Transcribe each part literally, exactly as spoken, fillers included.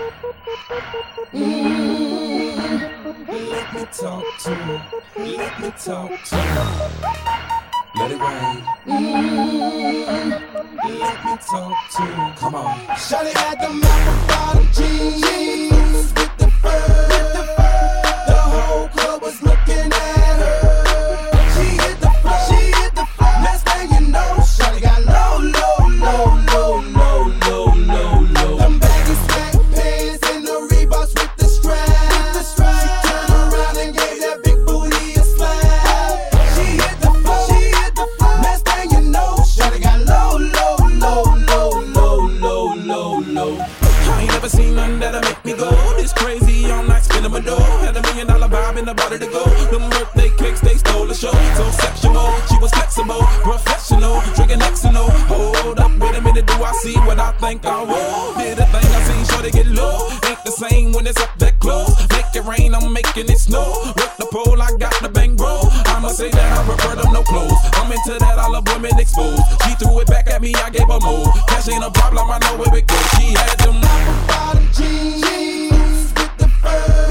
Mm, let me talk to her. Let me talk to her. Let it rain. Mm, let me talk to her. Come on. Shawty had the apple bottom jeans with the fur. The whole club was looking at her. She hit the floor. She hit the floor. Next thing you know, shawty got low, low, low, low, low, low, low, low. Them baggy sweatpants and the Reeboks with the strap. She turned around and gave that big booty a slap. She hit the floor. She hit the floor. Next thing you know, shawty got low, low, low, low, low, low, low, low. I ain't never seen nothing that'll make me go this crazy all night spinning my dough. Had a million dollar vibe in the body to go. Them birthday cakes, they stole the show. So sexual, she was flexible, professional, drinking Xano. Hold up, wait a minute, do I see what I think I will? Did a thing I seen, sure they get low. Ain't the same when it's up that close. Make it rain, I'm making it snow. Work the pole, I got the bang bro. I'ma say that I prefer them no clothes. I'm into that, all of women exposed. She threw it back at me, I gave her more. Cash ain't a problem, I know where it goes. She had them bottom jeans with the fur.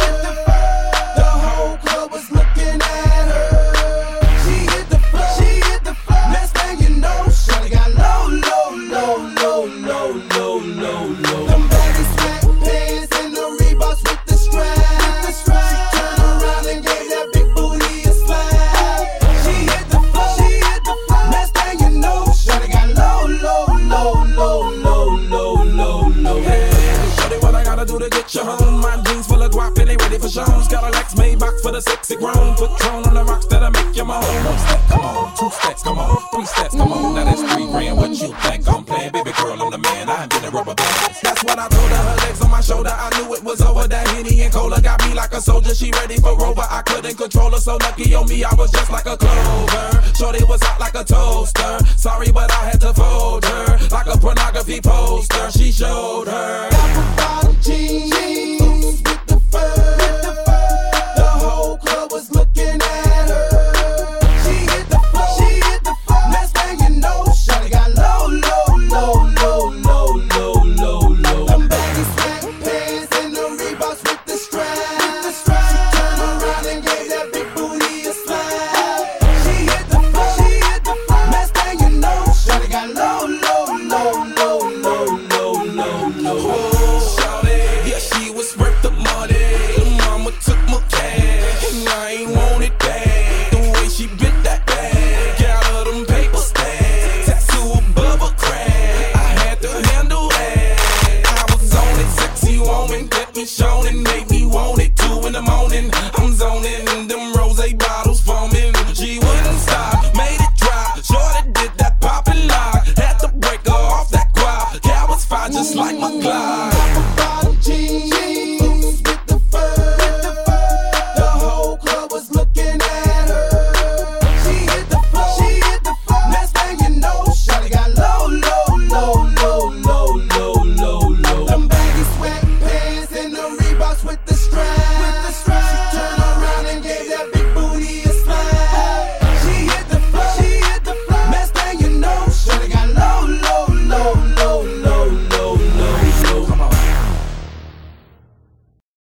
The whole club was looking at her. She hit the floor. She hit the floor. Next thing you know, shawty got low, low, low, low, low, low, low, low. Them baggy sweatpants and the Reeboks with the strap. She turned around and gave that big booty a slap. She hit the floor. She hit the floor. Next thing you know, shawty got low, low, low, low, low, low, low, low. Hey, what I gotta do to get you home? My jeans full of guap, it ain't ready for shows. Got a Lex Maybach for the sexy grown. Patron on the rocks that'll make you moan. One step, come on, two steps, come on, three steps, come on. Now that's three grand. What you think I'm playing? Baby girl, I'm the man. I ain't been a rubber band. That's what I told her. Her legs on my shoulder. I knew it was over. That Henny and Cola got me like a soldier. She ready for Rover. I couldn't control her. So lucky on me, I was just like a clover. Shorty was hot like a toaster. Sorry, but I had to fold her like a pornography poster. She showed her